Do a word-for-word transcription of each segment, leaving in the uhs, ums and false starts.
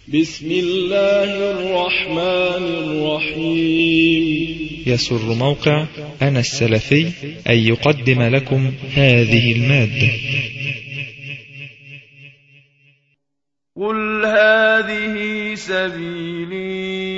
بسم الله الرحمن الرحيم. يسر موقع أنا السلفي أن يقدم لكم هذه المادة. قل هذه سبيلي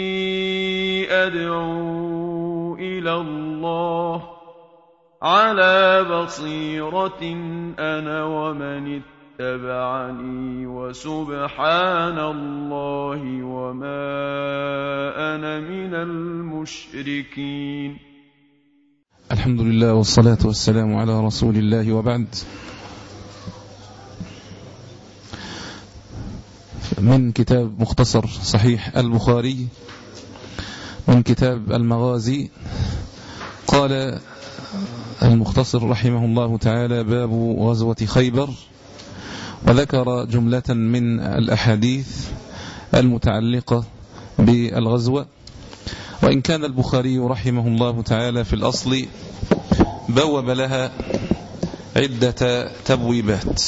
أدعو إلى الله على بصيرة أنا ومن اتبعني وسبحان الله وما أنا من المشركين. الحمد لله والصلاة والسلام على رسول الله، وبعد. من كتاب مختصر صحيح البخاري من كتاب المغازي، قال المختصر رحمه الله تعالى: باب غزوة خيبر، وذكر جملة من الأحاديث المتعلقة بالغزوة. وإن كان البخاري رحمه الله تعالى في الأصل بوب لها عدة تبويبات،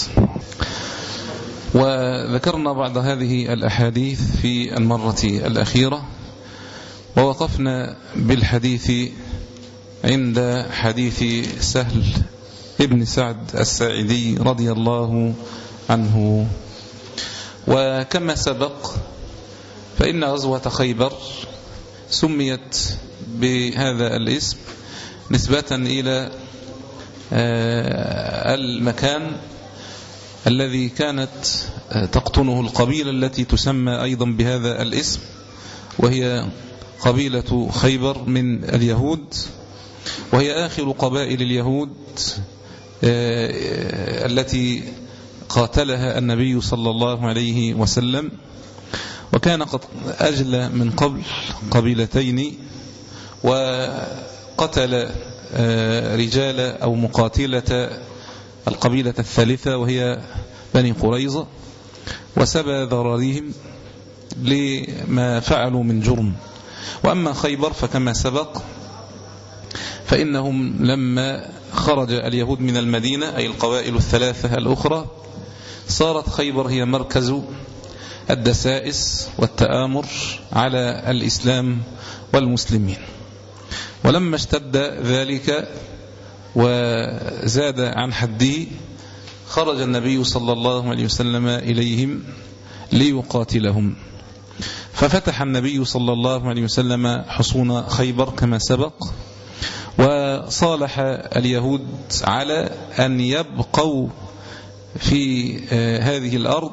وذكرنا بعض هذه الأحاديث في المرة الأخيرة، ووقفنا بالحديث عند حديث سهل ابن سعد الساعدي رضي الله عنه. وكما سبق فإن غزوة خيبر سميت بهذا الاسم نسبة إلى المكان الذي كانت تقطنه القبيلة التي تسمى أيضا بهذا الاسم، وهي قبيلة خيبر من اليهود، وهي آخر قبائل اليهود التي قاتلها النبي صلى الله عليه وسلم، وكان قد أجلى من قبل قبيلتين، وقتل رجال أو مقاتلة القبيلة الثالثة وهي بني قريظة، وسبى ذراريهم لما فعلوا من جرم. وأما خيبر فكما سبق فإنهم لما خرج اليهود من المدينة، أي القبائل الثلاثة الأخرى، صارت خيبر هي مركز الدسائس والتآمر على الإسلام والمسلمين. ولما اشتد ذلك وزاد عن حده، خرج النبي صلى الله عليه وسلم إليهم ليقاتلهم، ففتح النبي صلى الله عليه وسلم حصون خيبر كما سبق، وصالح اليهود على أن يبقوا في هذه الأرض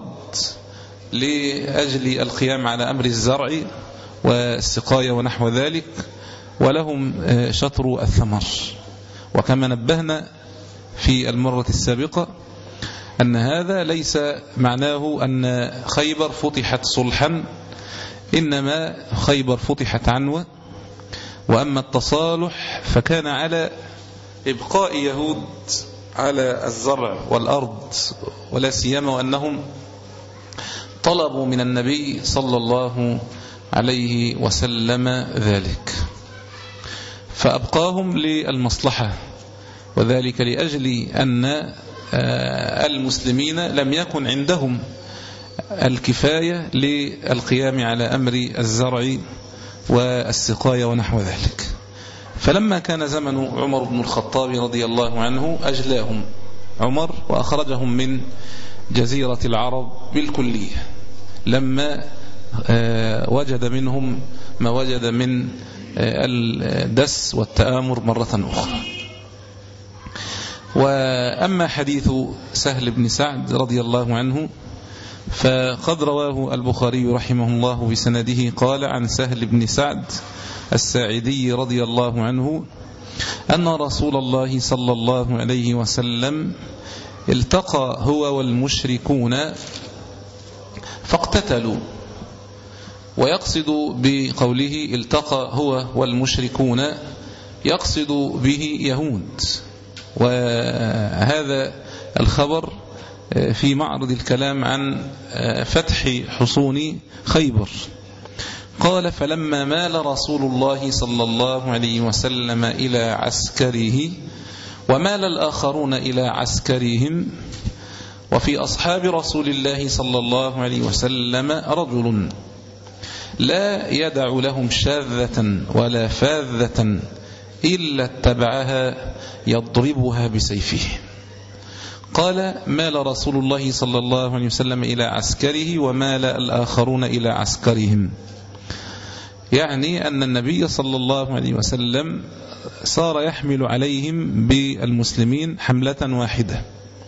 لأجل القيام على أمر الزرع والسقاية ونحو ذلك، ولهم شطر الثمر. وكما نبهنا في المرة السابقة أن هذا ليس معناه أن خيبر فتحت صلحا، إنما خيبر فتحت عنوة. وأما التصالح فكان على إبقاء يهود على الزرع والأرض، ولا سيما وأنهم طلبوا من النبي صلى الله عليه وسلم ذلك، فأبقاهم للمصلحة، وذلك لأجل أن المسلمين لم يكن عندهم الكفاية للقيام على أمر الزرع والسقاية ونحو ذلك. فلما كان زمن عمر بن الخطاب رضي الله عنه أجلاهم عمر وأخرجهم من جزيرة العرب بالكلية، لما وجد منهم ما وجد من الدس والتآمر مرة أخرى. وأما حديث سهل بن سعد رضي الله عنه فقد رواه البخاري رحمه الله بسنده، قال: عن سهل بن سعد الساعدي رضي الله عنه أن رسول الله صلى الله عليه وسلم التقى هو والمشركون فاقتتلوا. ويقصد بقوله التقى هو والمشركون يقصد به يهود، وهذا الخبر في معرض الكلام عن فتح حصون خيبر. قال: فلما مال رسول الله صلى الله عليه وسلم إلى عسكره ومال الآخرون إلى عسكرهم، وفي أصحاب رسول الله صلى الله عليه وسلم رجل لا يدع لهم شاذة ولا فاذة إلا اتبعها يضربها بسيفه. قال: مال رسول الله صلى الله عليه وسلم إلى عسكره ومال الآخرون إلى عسكرهم، يعني أن النبي صلى الله عليه وسلم صار يحمل عليهم بالمسلمين حملة واحدة،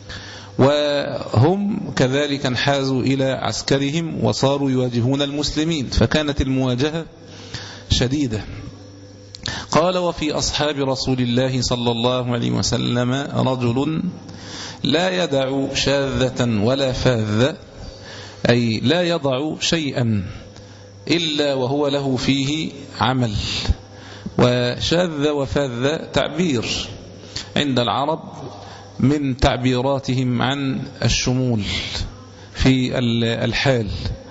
وهم كذلك انحازوا إلى عسكرهم وصاروا يواجهون المسلمين، فكانت المواجهة شديدة. قال: وفي أصحاب رسول الله صلى الله عليه وسلم رجل لا يدع شاذة ولا فاذة، أي لا يضع شيئا إلا وهو له فيه عمل. وشاذ وفاذ تعبير عند العرب من تعبيراتهم عن الشمول في الحال،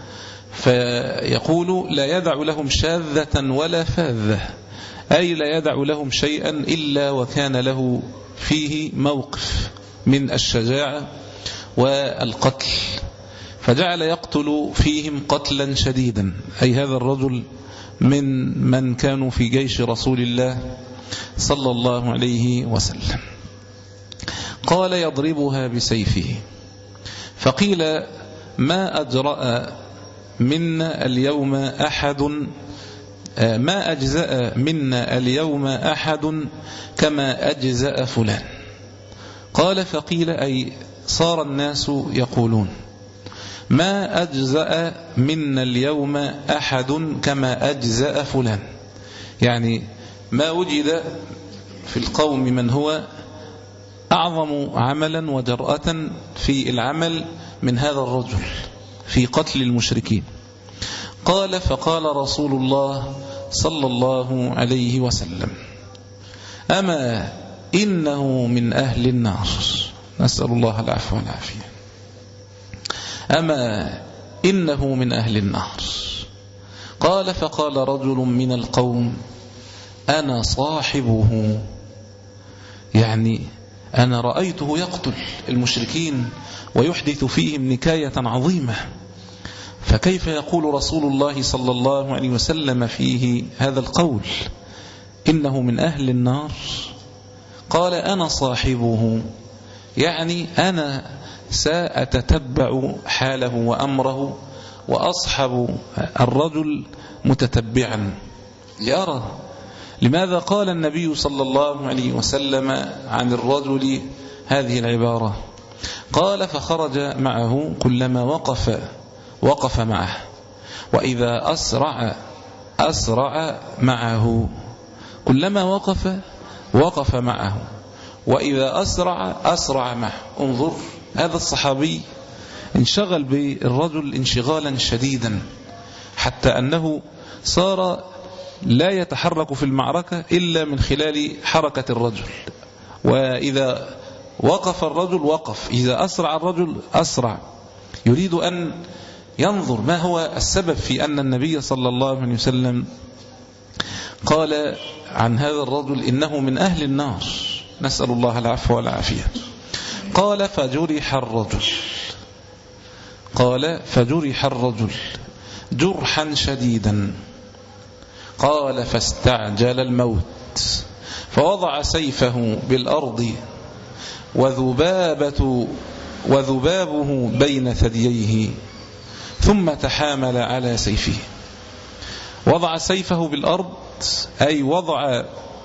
فيقول: لا يدع لهم شاذة ولا فاذة، أي لا يدع لهم شيئا إلا وكان له فيه موقف من الشجاعة والقتل، فجعل يقتل فيهم قتلا شديدا. أي هذا الرجل من من كانوا في جيش رسول الله صلى الله عليه وسلم. قال: يضربها بسيفه. فقيل: ما أجرأ منا اليوم أحد ما أجزأ منا اليوم أحد كما أجزأ فلان. قال: فقيل: أي صار الناس يقولون: ما أجزأ منا اليوم أحد كما أجزأ فلان، يعني ما وجد في القوم من هو أعظم عملا وجرأة في العمل من هذا الرجل في قتل المشركين. قال: فقال رسول الله صلى الله عليه وسلم: أما إنه من أهل النار. نسأل الله العفو والعافية. أما إنه من أهل النار. قال: فقال رجل من القوم: أنا صاحبه، يعني أنا رأيته يقتل المشركين ويحدث فيهم نكاية عظيمة، فكيف يقول رسول الله صلى الله عليه وسلم فيه هذا القول إنه من أهل النار؟ قال: أنا صاحبه، يعني أنا سأتتبع حاله وأمره وأصحب الرجل متتبعا لأرى. لماذا قال النبي صلى الله عليه وسلم عن الرجل هذه العبارة؟ قال: فخرج معه كلما وقف وقف معه، وإذا أسرع أسرع معه. كلما وقف وقف معه، وإذا أسرع أسرع معه. انظر، هذا الصحابي انشغل بالرجل انشغالا شديدا حتى أنه صار لا يتحرك في المعركة إلا من خلال حركة الرجل، وإذا وقف الرجل وقف، إذا أسرع الرجل أسرع. يريد أن ينظر ما هو السبب في أن النبي صلى الله عليه وسلم قال عن هذا الرجل إنه من أهل النار. نسأل الله العفو والعافية. قال: فجرح الرجل قال فجرح الرجل جرحا شديدا. قال: فاستعجل الموت، فوضع سيفه بالأرض وذبابة وذبابه بين ثدييه، ثم تحامل على سيفه. وضع سيفه بالأرض، أي وضع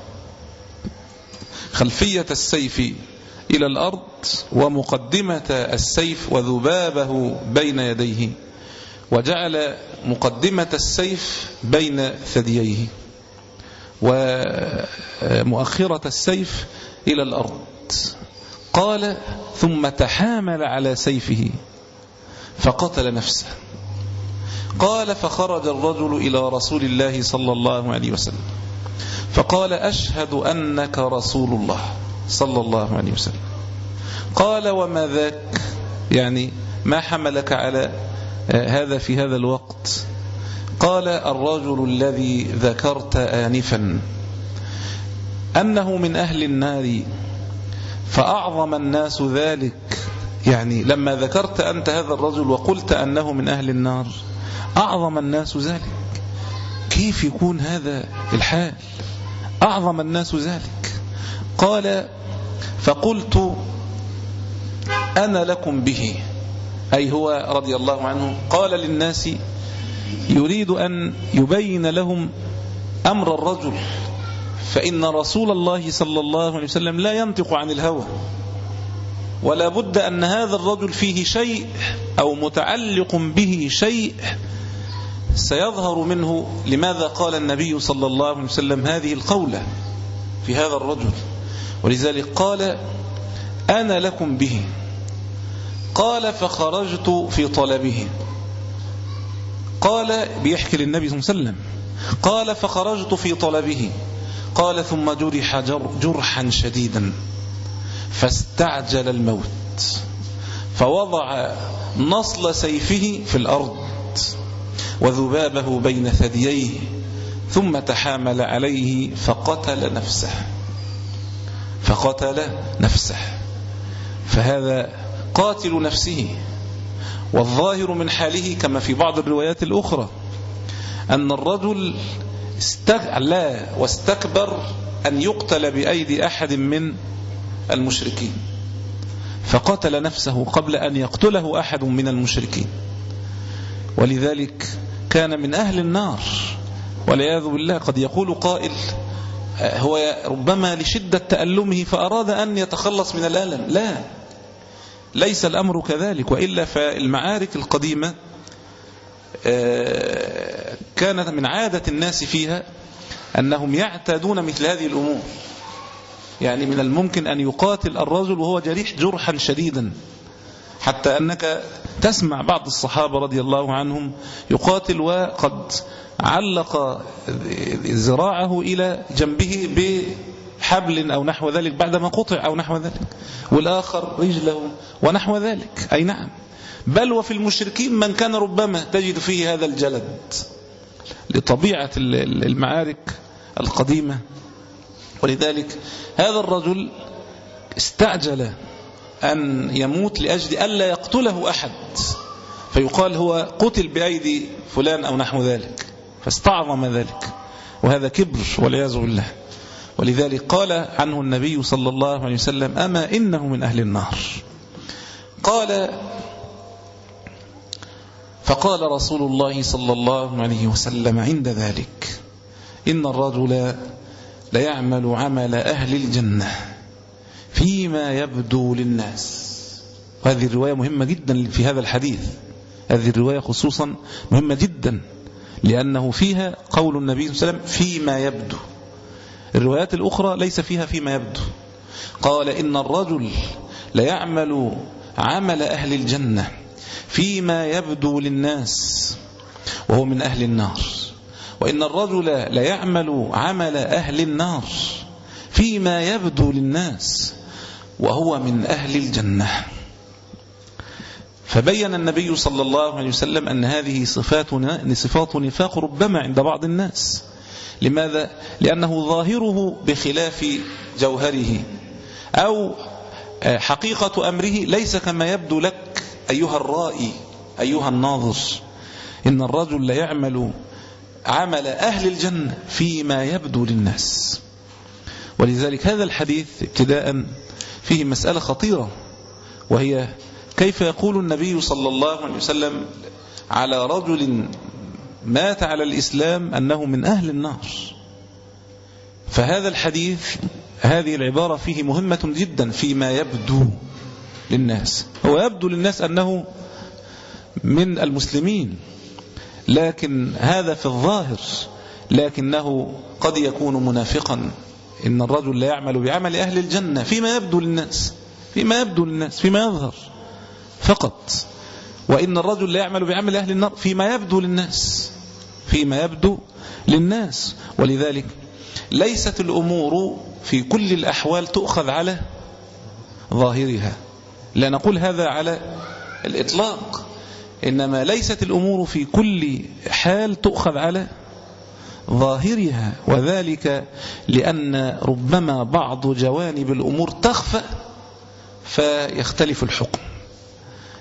خلفية السيف إلى الأرض ومقدمة السيف وذبابه بين يديه، وجعل مقدمة السيف بين ثدييه ومؤخرة السيف إلى الأرض. قال: ثم تحامل على سيفه فقتل نفسه. قال: فخرج الرجل إلى رسول الله صلى الله عليه وسلم فقال: أشهد أنك رسول الله صلى الله عليه وسلم. قال: وما ذاك، يعني ما حملك على هذا في هذا الوقت؟ قال: الرجل الذي ذكرت آنفا أنه من أهل النار، فأعظم الناس ذلك يعني لما ذكرت أنت هذا الرجل وقلت أنه من أهل النار أعظم الناس ذلك. كيف يكون هذا الحال؟ أعظم الناس ذلك. قال فقلت أنا لكم به، أي هو رضي الله عنه قال للناس يريد أن يبين لهم أمر الرجل، فإن رسول الله صلى الله عليه وسلم لا ينطق عن الهوى، ولا بد أن هذا الرجل فيه شيء أو متعلق به شيء سيظهر منه. لماذا قال النبي صلى الله عليه وسلم هذه القولة في هذا الرجل؟ ولذلك قال أنا لكم به. قال فخرجت في طلبه. قال بيحكي للنبي صلى الله عليه وسلم قال فخرجت في طلبه. قال ثم جرح جرحا شديدا فاستعجل الموت، فوضع نصل سيفه في الأرض وذبابه بين ثدييه، ثم تحامل عليه فقتل نفسه فقتل نفسه فهذا قاتل نفسه. والظاهر من حاله كما في بعض الروايات الأخرى أن الرجل استغلى واستكبر أن يقتل بأيدي أحد من المشركين، فقتل نفسه قبل أن يقتله أحد من المشركين، ولذلك كان من أهل النار والعياذ بالله. قد يقول قائل هو ربما لشدة تألمه فأراد أن يتخلص من الألم. لا، ليس الأمر كذلك، وإلا فالمعارك القديمة كانت من عادة الناس فيها أنهم يعتادون مثل هذه الأمور. يعني من الممكن أن يقاتل الرجل وهو جريح جرحا شديدا، حتى أنك تسمع بعض الصحابة رضي الله عنهم يقاتل وقد علق ذراعه إلى جنبه بحبل أو نحو ذلك بعدما قطع أو نحو ذلك، والآخر رجله ونحو ذلك. أي نعم، بل وفي المشركين من كان ربما تجد فيه هذا الجلد لطبيعة المعارك القديمة. ولذلك هذا الرجل استعجل أن يموت لأجل ألا يقتله أحد، فيقال هو قتل بأيدي فلان أو نحو ذلك، فاستعظم ذلك، وهذا كبر والعياذ بالله. ولذلك قال عنه النبي صلى الله عليه وسلم أما إنه من أهل النار. قال فقال رسول الله صلى الله عليه وسلم عند ذلك إن الرجل ليعمل عمل أهل الجنة فيما يبدو للناس. وهذه الرواية مهمة جدا في هذا الحديث، هذه الرواية خصوصا مهمة جدا لأنه فيها قول النبي صلى الله عليه وسلم فيما يبدو. الروايات الأخرى ليس فيها فيما يبدو. قال إن الرجل ليعمل عمل أهل الجنة فيما يبدو للناس وهو من أهل النار، وإن الرجل ليعمل عمل أهل النار فيما يبدو للناس وهو من أهل الجنة. فبين النبي صلى الله عليه وسلم أن هذه صفات صفات نفاق ربما عند بعض الناس. لماذا؟ لأنه ظاهره بخلاف جوهره، أو حقيقة أمره ليس كما يبدو لك أيها الرائي أيها الناظر. إن الرجل ليعمل عمل أهل الجنة فيما يبدو للناس. ولذلك هذا الحديث ابتداء فيه مسألة خطيرة، وهي كيف يقول النبي صلى الله عليه وسلم على رجل مات على الإسلام أنه من أهل النار. فهذا الحديث هذه العبارة فيه مهمة جدا فيما يبدو للناس. هو يبدو للناس أنه من المسلمين، لكن هذا في الظاهر، لكنه قد يكون منافقا. إن الرجل لا يعمل بعمل أهل الجنة فيما يبدو للناس، فيما يبدو للناس فيما يظهر فقط، وإن الرجل لا يعمل بعمل أهل النار فيما يبدو للناس، فيما يبدو للناس. ولذلك ليست الأمور في كل الأحوال تؤخذ على ظاهرها، لا نقول هذا على الإطلاق، إنما ليست الأمور في كل حال تؤخذ على ظاهرها، وذلك لأن ربما بعض جوانب الأمور تخفى فيختلف الحكم.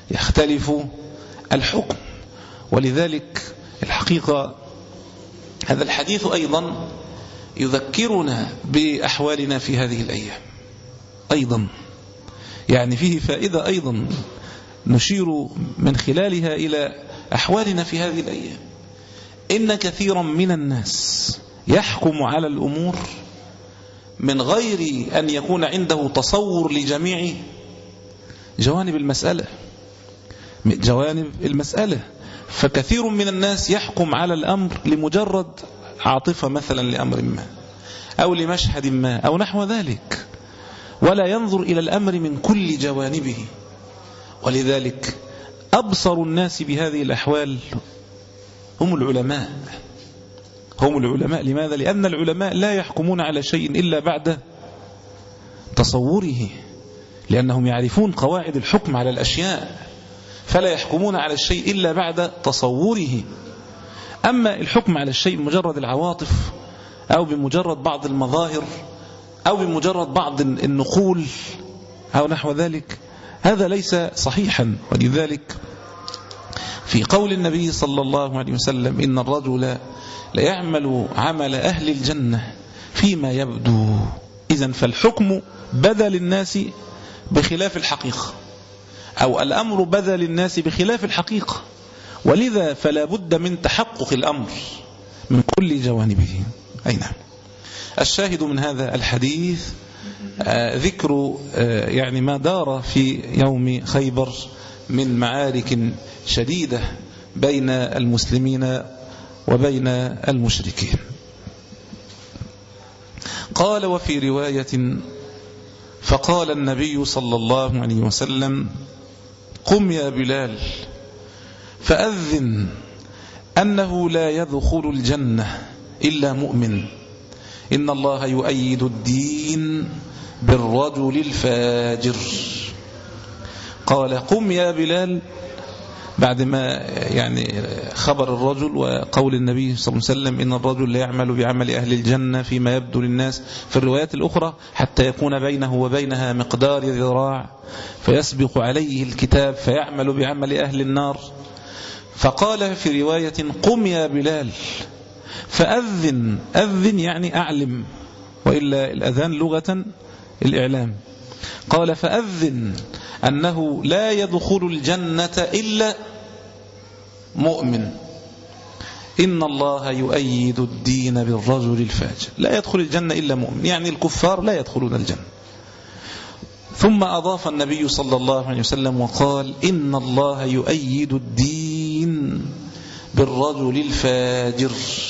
يختلف الحكم. ولذلك الحقيقة هذا الحديث أيضا يذكرنا بأحوالنا في هذه الأيام أيضا، يعني فيه فائدة أيضا نشير من خلالها إلى أحوالنا في هذه الأيام. إن كثيرا من الناس يحكم على الأمور من غير أن يكون عنده تصور لجميع جوانب المسألة جوانب المسألة فكثير من الناس يحكم على الأمر لمجرد عاطفة مثلا لأمر ما أو لمشهد ما أو نحو ذلك، ولا ينظر إلى الأمر من كل جوانبه. ولذلك أبصر الناس بهذه الأحوال هم العلماء هم العلماء لماذا؟ لأن العلماء لا يحكمون على شيء إلا بعد تصوره، لأنهم يعرفون قواعد الحكم على الأشياء، فلا يحكمون على الشيء إلا بعد تصوره. أما الحكم على الشيء بمجرد العواطف أو بمجرد بعض المظاهر أو بمجرد بعض النقول أو نحو ذلك، هذا ليس صحيحا. ولذلك في قول النبي صلى الله عليه وسلم إن الرجل ليعمل عمل أهل الجنة فيما يبدو، إذن فالحكم بدا للناس بخلاف الحقيقة، أو الأمر بدا للناس بخلاف الحقيقة، ولذا فلا بد من تحقق الأمر من كل جوانبه. أي نعم. الشاهد من هذا الحديث آه ذكر آه يعني ما دار في يوم خيبر من معارك شديدة بين المسلمين وبين المشركين. قال وفي رواية فقال النبي صلى الله عليه وسلم قم يا بلال فأذن أنه لا يدخل الجنة إلا مؤمن، إن الله يؤيد الدين بالرجل الفاجر. قال قم يا بلال بعد ما يعني خبر الرجل وقول النبي صلى الله عليه وسلم إن الرجل لا يعمل بعمل أهل الجنة فيما يبدو للناس في الروايات الأخرى حتى يكون بينه وبينها مقدار ذراع فيسبق عليه الكتاب فيعمل بعمل أهل النار. فقال في رواية قم يا بلال فأذن، أذن يعني أعلم، وإلا الأذان لغة الإعلام. قال فأذن أنه لا يدخل الجنة إلا مؤمن، إن الله يؤيد الدين بالرجل الفاجر. لا يدخل الجنة إلا مؤمن، يعني الكفار لا يدخلون الجنة. ثم أضاف النبي صلى الله عليه وسلم وقال إن الله يؤيد الدين بالرجل الفاجر،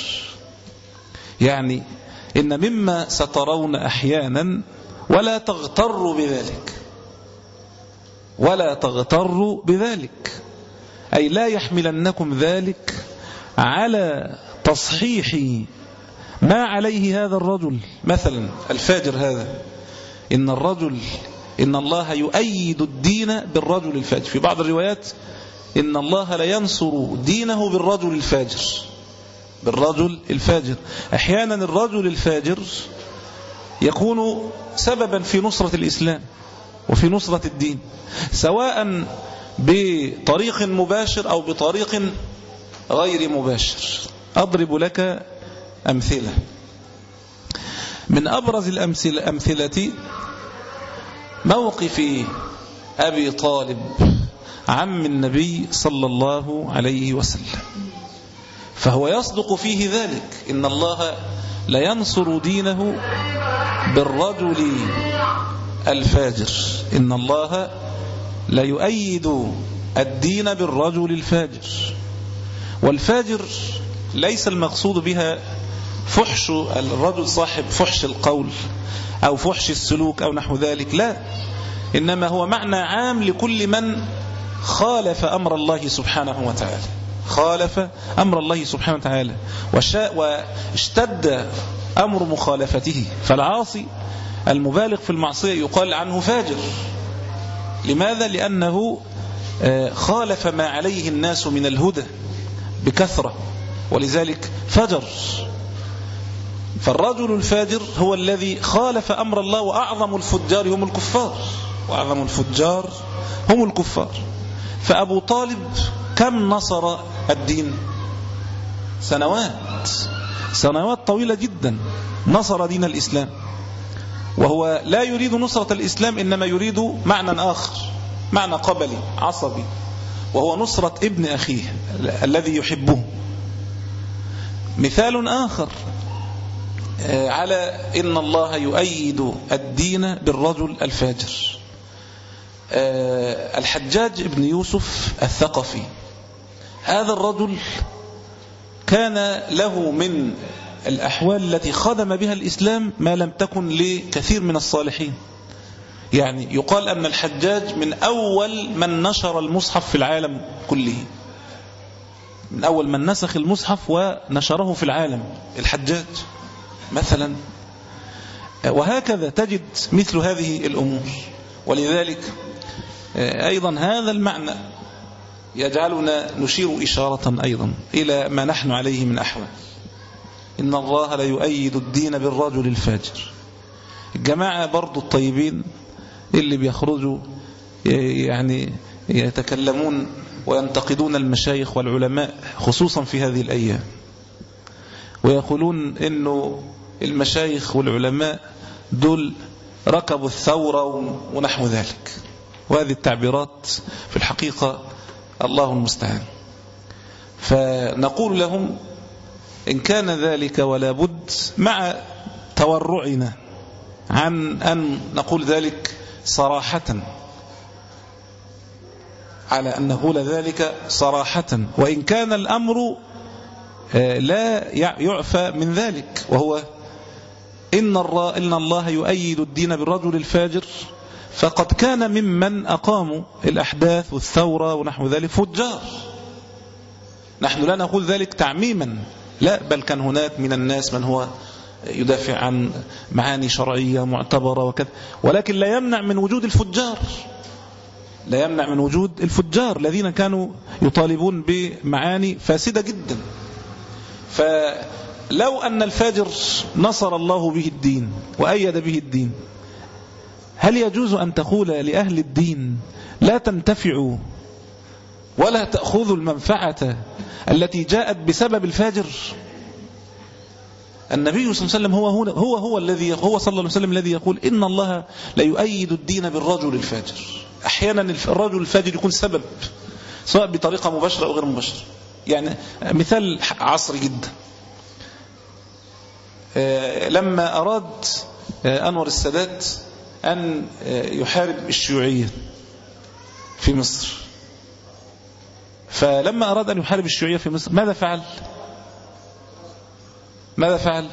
يعني إن مما سترون أحيانا ولا تغتروا بذلك ولا تغتروا بذلك أي لا يحملنكم ذلك على تصحيح ما عليه هذا الرجل. مثلا الفاجر هذا، إن الرجل إن الله يؤيد الدين بالرجل الفاجر. في بعض الروايات إن الله لا ينصر دينه بالرجل الفاجر بالرجل الفاجر. أحيانا الرجل الفاجر يكون سببا في نصرة الإسلام وفي نصرة الدين، سواء بطريق مباشر أو بطريق غير مباشر. أضرب لك أمثلة. من أبرز الأمثلة أمثلة موقف أبي طالب عم النبي صلى الله عليه وسلم، فهو يصدق فيه ذلك إن الله لا ينصر دينه بالرجل الفاجر، إن الله لا يؤيد الدين بالرجل الفاجر. والفاجر ليس المقصود بها فحش الرجل صاحب فحش القول أو فحش السلوك أو نحو ذلك، لا، إنما هو معنى عام لكل من خالف أمر الله سبحانه وتعالى خالف أمر الله سبحانه وتعالى واشتد أمر مخالفته. فالعاصي المبالغ في المعصية يقال عنه فاجر. لماذا؟ لأنه خالف ما عليه الناس من الهدى بكثرة، ولذلك فجر. فالرجل الفاجر هو الذي خالف أمر الله، وأعظم الفجار هم الكفار وأعظم الفجار هم الكفار. فأبو طالب كم نصر الدين؟ سنوات سنوات طويلة جدا نصر دين الإسلام، وهو لا يريد نصرة الإسلام، إنما يريد معنى آخر، معنى قبلي عصبي، وهو نصرة ابن أخيه الذي يحبه. مثال آخر على إن الله يؤيد الدين بالرجل الفاجر، الحجاج ابن يوسف الثقفي. هذا الرجل كان له من الأحوال التي خدم بها الإسلام ما لم تكن لكثير من الصالحين. يعني يقال أن الحجاج من أول من نشر المصحف في العالم كله، من أول من نسخ المصحف ونشره في العالم الحجاج مثلا. وهكذا تجد مثل هذه الأمور. ولذلك أيضا هذا المعنى يجعلنا نشير إشارة أيضا إلى ما نحن عليه من أحوال. إن الله لا يؤيد الدين بالرجل الفاجر. الجماعة برضو الطيبين اللي بيخرجوا يعني يتكلمون وينتقدون المشايخ والعلماء خصوصا في هذه الأيام، ويقولون إنه المشايخ والعلماء دول ركبوا الثورة ونحو ذلك، وهذه التعبيرات في الحقيقة الله المستعان. فنقول لهم إن كان ذلك ولا بد، مع تورعنا عن أن نقول ذلك صراحة، على أن نقول ذلك صراحة، وإن كان الأمر لا يعفى من ذلك، وهو إن الله يؤيد الدين بالرجل الفاجر، فقد كان ممن أقاموا الأحداث والثورة ونحو ذلك فجار. نحن لا نقول ذلك تعميما، لا، بل كان هناك من الناس من هو يدافع عن معاني شرعية معتبرة وكذا، ولكن لا يمنع من وجود الفجار، لا يمنع من وجود الفجار الذين كانوا يطالبون بمعاني فاسدة جدا. فلو أن الفاجر نصر الله به الدين وأيد به الدين، هل يجوز أن تقول لأهل الدين لا تنتفعوا ولا تأخذوا المنفعة التي جاءت بسبب الفاجر؟ النبي صلى الله عليه وسلم هو هو هو, هو الذي هو صلى الله عليه وسلم الذي يقول إن الله لا يؤيد الدين بالرجل الفاجر. أحيانا الرجل الفاجر يكون سبب، سواء بطريقة مباشرة أو غير مباشرة. يعني مثال عصري جدا، لما أراد أنور السادات أن يحارب الشيوعية في مصر، فلما أراد أن يحارب الشيوعية في مصر ماذا فعل؟ ماذا فعل؟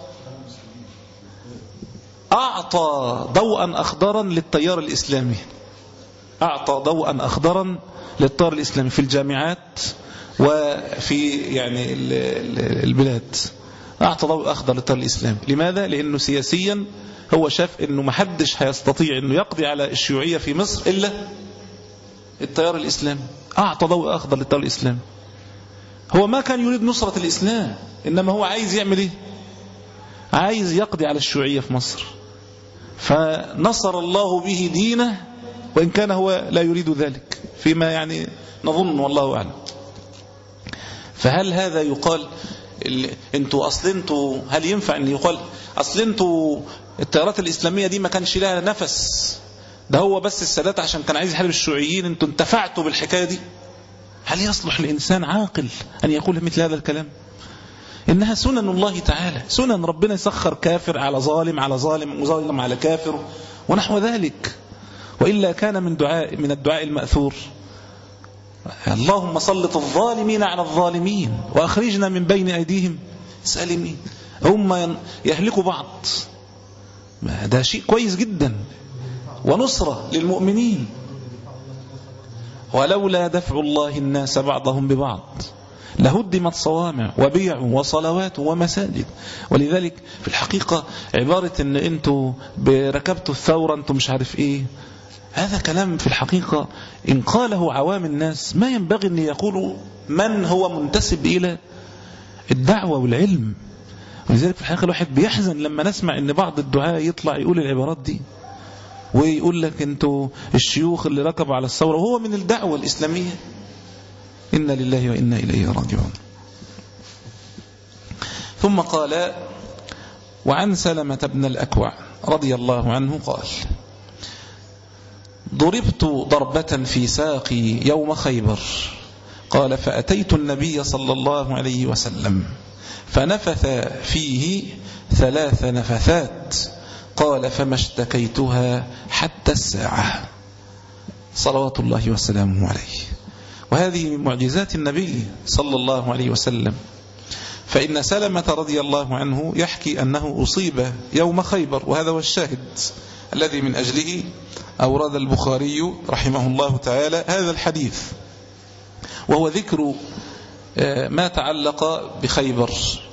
أعطى ضوءا أخضرا للتيار الإسلامي، أعطى ضوءا أخضرا للتيار الإسلامي في الجامعات وفي يعني البلاد، أعطى ضوء أخضر للتيار الإسلامي. لماذا؟ لأنه سياسيا هو شاف أنه محدش هيستطيع أنه يقضي على الشيوعية في مصر إلا التيار الإسلامي. أعطى ضوء أخضر للتيار الإسلامي. هو ما كان يريد نصرة الإسلام، إنما هو عايز يعمل إيه؟ عايز يقضي على الشيوعية في مصر، فنصر الله به دينه، وإن كان هو لا يريد ذلك فيما يعني نظن والله أعلم. فهل هذا يقال انتوا أصل انتوا هل ينفع أن يقال أصل انتوا التيارات الإسلامية دي ما كانش لها نفس، ده هو بس السادات عشان كان عايز يحارب الشيوعيين انتوا انتفعتوا بالحكاية دي؟ هل يصلح لإنسان عاقل أن يقول مثل هذا الكلام؟ إنها سنن الله تعالى، سنن ربنا، يسخر كافر على ظالم على ظالم وظالم على كافر ونحو ذلك. وإلا كان من دعاء من الدعاء المأثور اللهم سلط الظالمين على الظالمين وأخرجنا من بين أيديهم سالمين. هم يهلكوا بعض، ده شيء كويس جدا ونصرة للمؤمنين. ولولا دفع الله الناس بعضهم ببعض لهدمت صوامع وبيع وصلوات ومساجد. ولذلك في الحقيقة عبارة ان انتوا بركبتوا الثورة انتوا مش عارف ايه، هذا كلام في الحقيقة إن قاله عوام الناس ما ينبغي أن يقولوا من هو منتسب إلى الدعوة والعلم. ولذلك في الحقيقة الواحد بيحزن لما نسمع أن بعض الدعاء يطلع يقول العبارات دي. ويقول لك انتوا الشيوخ اللي ركبوا على الثورة، وهو من الدعوة الإسلامية. إنا لله وإنا إليه راجعون. ثم قال: وعن سلمة بن الأكوع رضي الله عنه قال: ضربت ضربة في ساقي يوم خيبر. قال: فأتيت النبي صلى الله عليه وسلم فنفث فيه ثلاث نفثات. قال: فما اشتكيتها حتى الساعة، صلوات الله وسلامه عليه. وهذه من معجزات النبي صلى الله عليه وسلم. فإن سلمة رضي الله عنه يحكي أنه أصيب يوم خيبر، وهذا هو الشاهد الذي من أجله أورد البخاري رحمه الله تعالى هذا الحديث، وهو ذكر ما تعلق بخيبر.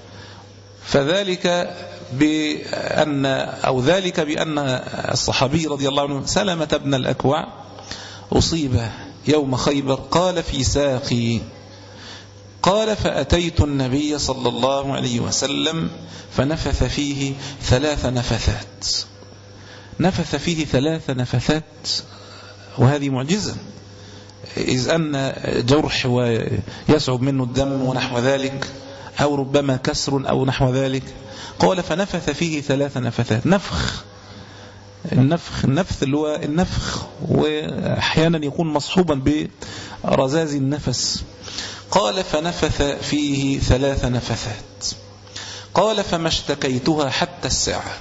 فذلك بأن أو ذلك بأن الصحابي رضي الله عنه سلمة بن الأكوع أصيب يوم خيبر. قال: في ساقي. قال: فأتيت النبي صلى الله عليه وسلم فنفث فيه ثلاث نفثات. نفث فيه ثلاث نفثات، وهذه معجزة، إذ أن جرح ويسعب منه الدم ونحو ذلك، أو ربما كسر أو نحو ذلك. قال: فنفث فيه ثلاث نفثات. نفخ، النفخ النفث اللي هو النفخ، وأحيانا يكون مصحوبا برزاز النفس. قال: فنفث فيه ثلاث نفثات. قال: فما اشتكيتها حتى الساعة.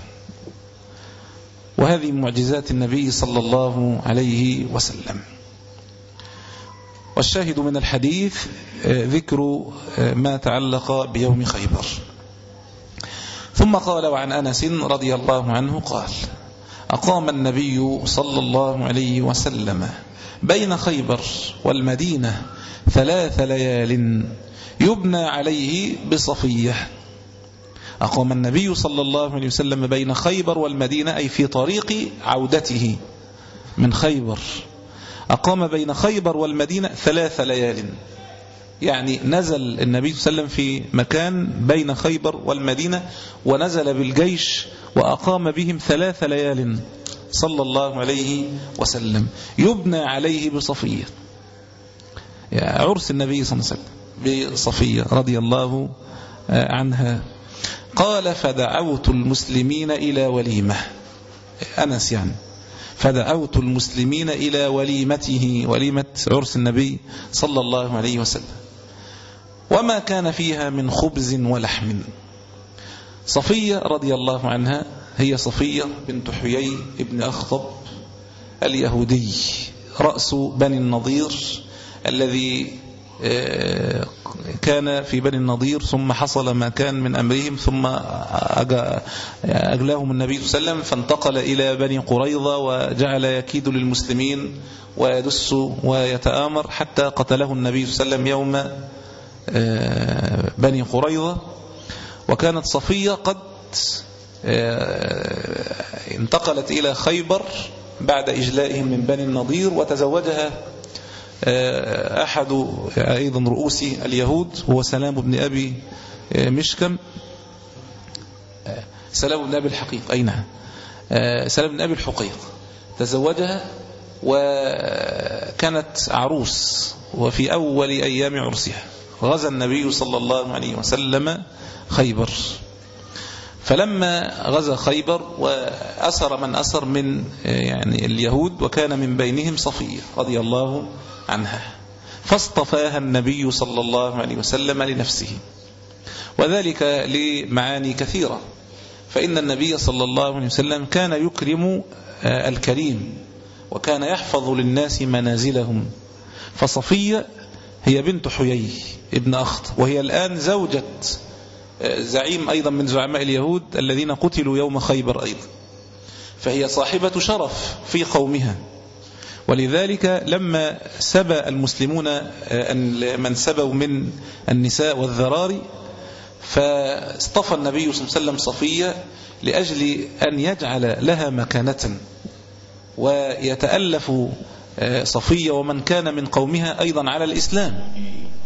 وهذه معجزات النبي صلى الله عليه وسلم. والشاهد من الحديث ذكر ما تعلق بيوم خيبر. ثم قال: وعن أنس رضي الله عنه قال: أقام النبي صلى الله عليه وسلم بين خيبر والمدينة ثلاث ليال يبنى عليه بصفية. أقام النبي صلى الله عليه وسلم بين خيبر والمدينة، أي في طريق عودته من خيبر. أقام بين خيبر والمدينة ثلاث ليال، يعني نزل النبي صلى الله عليه وسلم في مكان بين خيبر والمدينة، ونزل بالجيش وأقام بهم ثلاث ليال صلى الله عليه وسلم، يبنى عليه بصفية، عرس النبي صلى الله عليه وسلم بصفية رضي الله عنها. قال: فدعوت المسلمين إلى وليمة. أنس يعني فدعوت المسلمين إلى وليمته، وليمة عرس النبي صلى الله عليه وسلم، وما كان فيها من خبز ولحم. صفية رضي الله عنها هي صفية بنت حيي ابن أخطب اليهودي، رأس بني النضير، الذي كان في بني النضير ثم حصل ما كان من أمرهم، ثم أجلاهم النبي صلى الله عليه وسلم فانتقل إلى بني قريظة، وجعل يكيد للمسلمين ويدس ويتآمر حتى قتله النبي صلى الله عليه وسلم يوم بني قريظة. وكانت صفية قد انتقلت إلى خيبر بعد إجلائهم من بني النضير، وتزوجها أحد أيضا رؤوس اليهود، هو سلام بن أبي مشكم، سلام بن أبي الحقيق، أي نعم، سلام بن أبي الحقيق تزوجها، وكانت عروس. وفي أول أيام عرسها غزا النبي صلى الله عليه وسلم خيبر. فلما غزا خيبر وأسر من أسر من يعني اليهود، وكان من بينهم صفية رضي الله عنها، فاصطفاها النبي صلى الله عليه وسلم لنفسه، وذلك لمعاني كثيرة. فإن النبي صلى الله عليه وسلم كان يكرم الكريم، وكان يحفظ للناس منازلهم. فصفية هي بنت حيي ابن أخط، وهي الآن زوجة زعيم أيضا من زعماء اليهود الذين قتلوا يوم خيبر أيضا، فهي صاحبة شرف في قومها. ولذلك لما سبى المسلمون من سبوا من النساء والذراري، فاصطفى النبي صلى الله عليه وسلم صفية لأجل أن يجعل لها مكانة، ويتألف صفية ومن كان من قومها أيضا على الإسلام.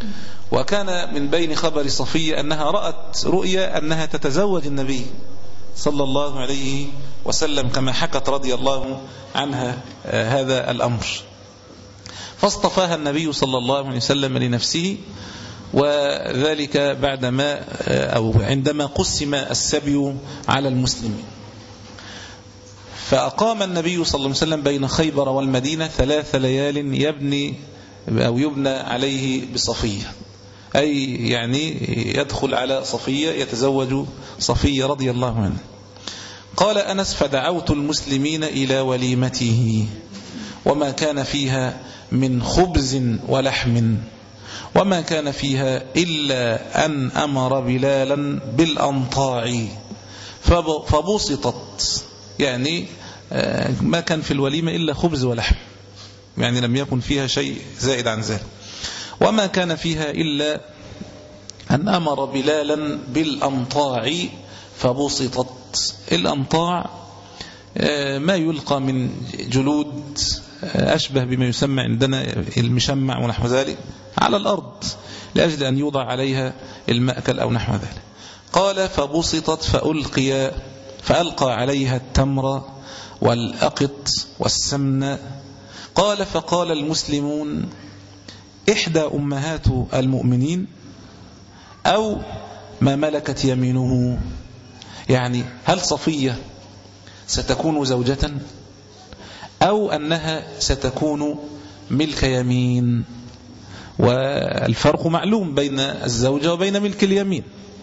وكان من بين خبر صفية أنها رأت رؤيا أنها تتزوج النبي صلى الله عليه وسلم كما حكت رضي الله عنها هذا الأمر. فاصطفاها النبي صلى الله عليه وسلم لنفسه، وذلك بعدما أو عندما قسم السبي على المسلمين. فأقام النبي صلى الله عليه وسلم بين خيبر والمدينة ثلاث ليال يبني أو يبنى عليه بصفية، أي يعني يدخل على صفية، يتزوج صفية رضي الله عنه. قال أنس: فدعوت المسلمين إلى وليمته، وما كان فيها من خبز ولحم، وما كان فيها إلا أن أمر بلالا بالأنطاع فبسطت، يعني ما كان في الوليمة إلا خبز ولحم، يعني لم يكن فيها شيء زائد عن ذلك. وما كان فيها إلا أن أمر بلالا بالأنطاع فبسطت. الأنطاع ما يلقى من جلود أشبه بما يسمى عندنا المشمع ونحو ذلك على الأرض لأجل أن يوضع عليها المأكل أو نحو ذلك. قال: فبسطت فألقي فألقى عليها التمر والأقط والسمن. قال: فقال المسلمون: إحدى أمهات المؤمنين أو ما ملكت يمينه، يعني هل صفية ستكون زوجة أو أنها ستكون ملك يمين؟ والفرق معلوم بين الزوجة وبين ملك اليمين.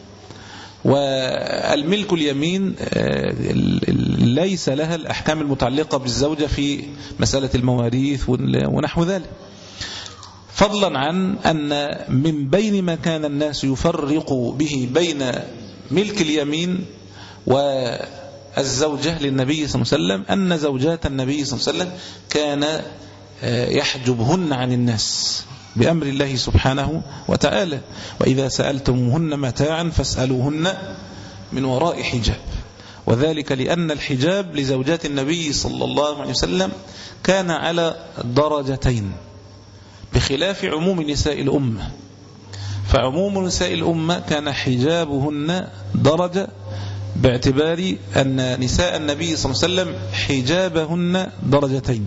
والملك اليمين ليس لها الأحكام المتعلقة بالزوجة في مسألة المواريث ونحو ذلك، فضلا عن أن من بين ما كان الناس يفرق به بين ملك اليمين والزوجة للنبي صلى الله عليه وسلم أن زوجات النبي صلى الله عليه وسلم كان يحجبهن عن الناس بأمر الله سبحانه وتعالى: وإذا سألتموهن متاعا فاسألوهن من وراء حجاب. وذلك لأن الحجاب لزوجات النبي صلى الله عليه وسلم كان على درجتين بخلاف عموم نساء الأمة. فعموم نساء الأمة كان حجابهن درجة باعتبار أن نساء النبي صلى الله عليه وسلم حجابهن درجتين.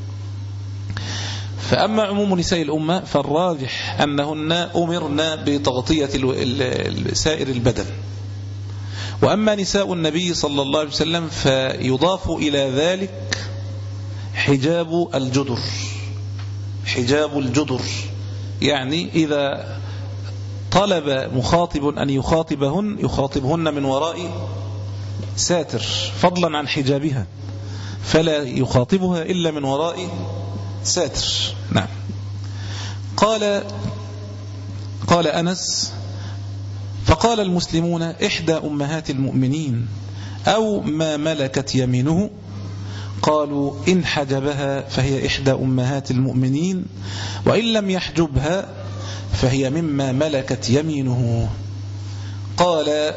فأما عموم نساء الأمة فالراجح أنهن أمرنا بتغطية سائر البدن. وأما نساء النبي صلى الله عليه وسلم فيضاف إلى ذلك حجاب الجدر. حجاب الجدر يعني إذا طلب مخاطب أن يخاطبهن يخاطبهن من وراء ساتر فضلا عن حجابها، فلا يخاطبها إلا من وراء ساتر. نعم. قال قال أنس: فقال المسلمون: إحدى أمهات المؤمنين أو ما ملكت يمينه. قالوا: إن حجبها فهي إحدى أمهات المؤمنين، وإن لم يحجبها فهي مما ملكت يمينه. قال: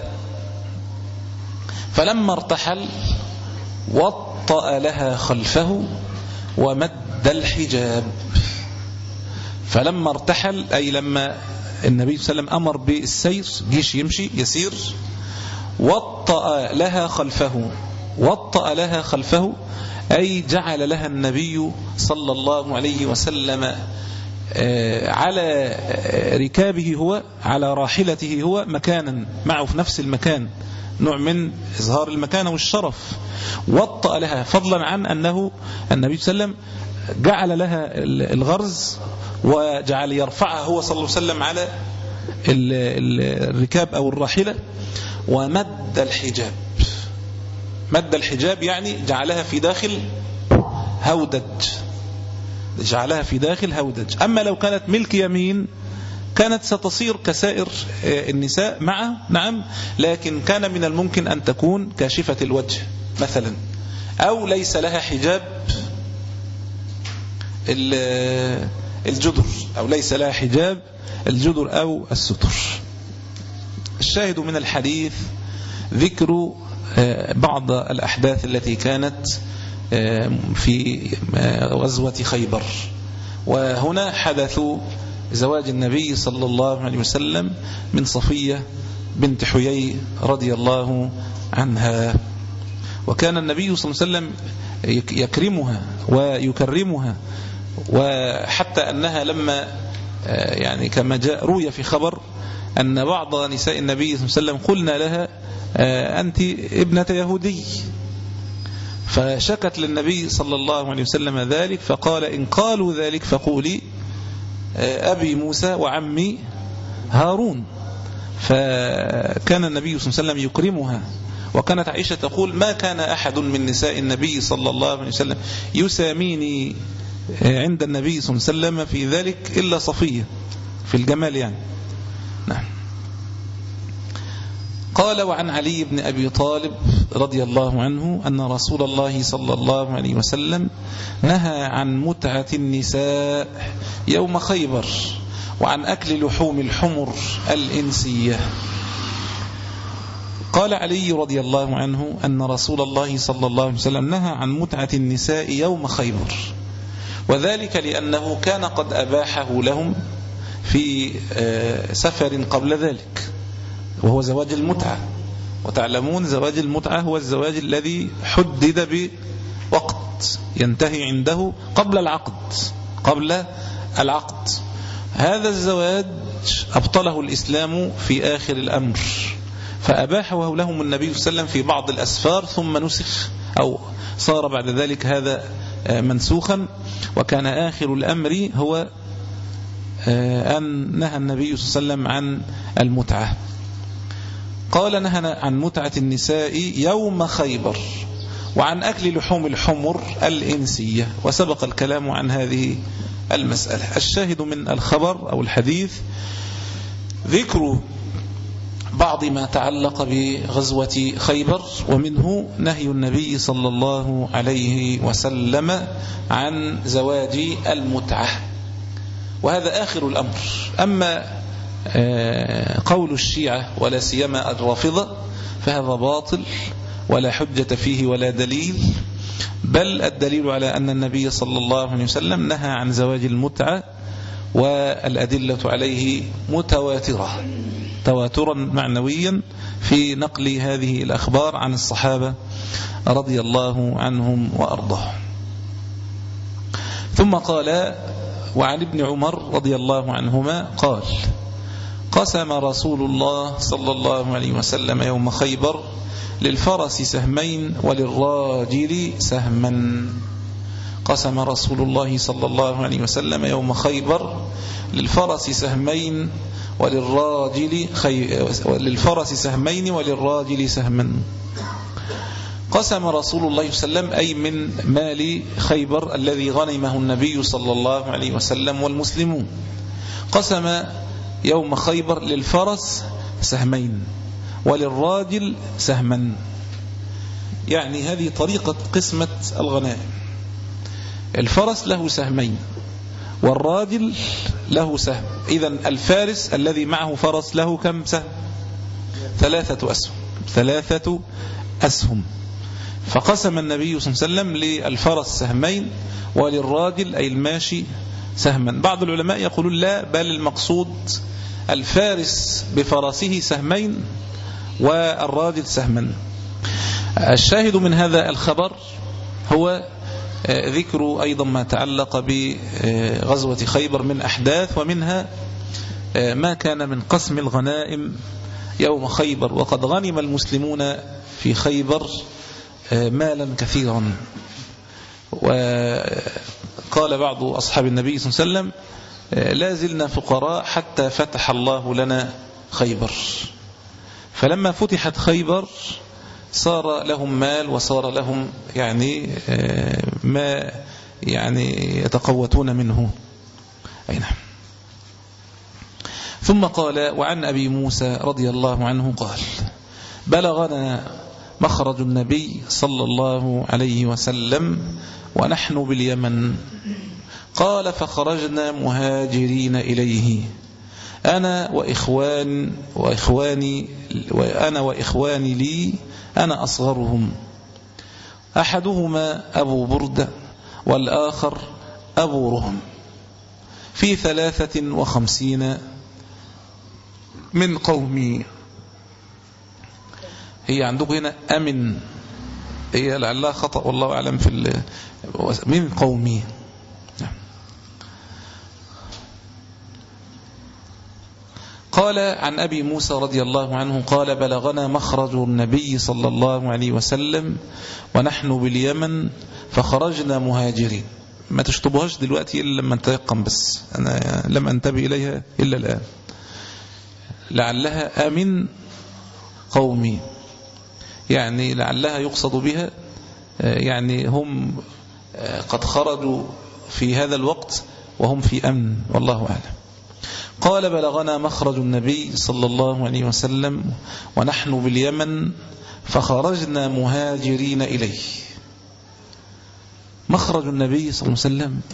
فلما ارتحل وطأ لها خلفه ومد الحجاب. فلما ارتحل أي لما النبي صلى الله عليه وسلم أمر بالسير، جيش يمشي يسير، وطأ لها خلفه. وطأ لها خلفه أي جعل لها النبي صلى الله عليه وسلم على ركابه هو على راحلته هو مكانا معه في نفس المكان، نوع من إظهار المكانة والشرف. وطأ لها فضلا عن أنه النبي صلى الله عليه وسلم جعل لها الغرز وجعل يرفعها هو صلى الله عليه وسلم على الركاب أو الراحلة. ومد الحجاب. مد الحجاب يعني جعلها في داخل هودج، جعلها في داخل هودج. أما لو كانت ملك يمين كانت ستصير كسائر النساء معه، نعم، لكن كان من الممكن أن تكون كاشفة الوجه مثلا، أو ليس لها حجاب الجدر، أو ليس لها حجاب الجدر أو الستر. الشاهد من الحديث ذكر بعض الأحداث التي كانت في غزوة خيبر. وهنا حدث زواج النبي صلى الله عليه وسلم من صفية بنت حيي رضي الله عنها. وكان النبي صلى الله عليه وسلم يكرمها ويكرمها، وحتى أنها لما يعني كما جاء روي في خبر أن بعض نساء النبي صلى الله عليه وسلم قلنا لها أنت ابنة يهودي، فشكت للنبي صلى الله عليه وسلم ذلك، فقال إن قالوا ذلك فقولي أبي موسى وعمي هارون. فكان النبي صلى الله عليه وسلم يكرمها. وكانت عائشة تقول ما كان أحد من نساء النبي صلى الله عليه وسلم يساميني عند النبي صلى الله عليه وسلم في ذلك إلا صفية في الجمال يعني. نعم. قال وعن علي بن أبي طالب رضي الله عنه أن رسول الله صلى الله عليه وسلم نهى عن متعة النساء يوم خيبر وعن أكل لحوم الحمر الإنسية. قال علي رضي الله عنه أن رسول الله صلى الله عليه وسلم نهى عن متعة النساء يوم خيبر، وذلك لأنه كان قد أباحه لهم في سفر قبل ذلك، وهو زواج المتعة. وتعلمون زواج المتعة هو الزواج الذي حدد بوقت ينتهي عنده قبل العقد قبل العقد هذا الزواج أبطله الإسلام في آخر الأمر، فأباحه لهم النبي صلى الله عليه وسلم في بعض الأسفار، ثم نسخ أو صار بعد ذلك هذا منسوخا. وكان آخر الأمر هو أن نهى النبي صلى الله عليه وسلم عن المتعة. قال نهى عن متعة النساء يوم خيبر وعن أكل لحوم الحمر الإنسية، وسبق الكلام عن هذه المسألة. الشاهد من الخبر أو الحديث ذكر بعض ما تعلق بغزوة خيبر، ومنه نهي النبي صلى الله عليه وسلم عن زواج المتعة، وهذا آخر الأمر. أما قول الشيعة ولا سيما الرافضة فهذا باطل ولا حجة فيه ولا دليل، بل الدليل على أن النبي صلى الله عليه وسلم نهى عن زواج المتعة، والأدلة عليه متواترة تواترا معنويا في نقل هذه الأخبار عن الصحابة رضي الله عنهم وأرضاهم. ثم قال وعن ابن عمر رضي الله عنهما قال قسم رسول الله صلى الله عليه وسلم يوم خيبر للفرس سهمين وللراجل سهما. قسم رسول الله صلى الله عليه وسلم يوم خيبر للفرس سهمين وللراجل خي... للفرس سهمين وللراجل سهما. قسم رسول الله صلى الله عليه وسلم أي من مال خيبر الذي غنمه النبي صلى الله عليه وسلم والمسلمون. قسم يوم خيبر للفرس سهمين وللراجل سهما، يعني هذه طريقة قسمة الغنائم. الفرس له سهمين والراجل له سهم، إذن الفارس الذي معه فرس له كم سهم؟ ثلاثة أسهم ثلاثة أسهم. فقسم النبي صلى الله عليه وسلم للفرس سهمين وللراجل أي الماشي سهما. بعض العلماء يقولون لا، بل المقصود الفارس بفرسه سهمين والراجل سهما. الشاهد من هذا الخبر هو ذكر أيضا ما تعلق بغزوة خيبر من أحداث، ومنها ما كان من قسم الغنائم يوم خيبر. وقد غنم المسلمون في خيبر مالا كثيرا، وقال بعض أصحاب النبي صلى الله عليه وسلم لا زلنا فقراء حتى فتح الله لنا خيبر. فلما فتحت خيبر صار لهم مال وصار لهم يعني ما يعني يتقوتون منه. أي نعم. ثم قال وعن أبي موسى رضي الله عنه قال بلغنا مخرج النبي صلى الله عليه وسلم ونحن باليمن، قال فخرجنا مهاجرين إليه أنا وإخوان وإخواني وأنا وإخواني لي أنا أصغرهم، أحدهما أبو بردة والآخر أبو رهم، في ثلاثة وخمسين من قومي. هي عندكم هنا أمن، هي لعلها خطأ والله أعلم في من قومي. قال عن أبي موسى رضي الله عنه قال بلغنا مخرج النبي صلى الله عليه وسلم ونحن باليمن فخرجنا مهاجرين. ما تشطبوهاش دلوقتي إلا لما نتيقن، بس أنا لم أنتبه إليها إلا الآن. لعلها أمن قومي، يعني لعلها يقصد بها يعني هم قد خرجوا في هذا الوقت وهم في أمن، والله أعلم. قال بلغنا مخرج النبي صلى الله عليه وسلم ونحن باليمن فخرجنا مهاجرين إليه. مخرج النبي صلى الله عليه وسلم،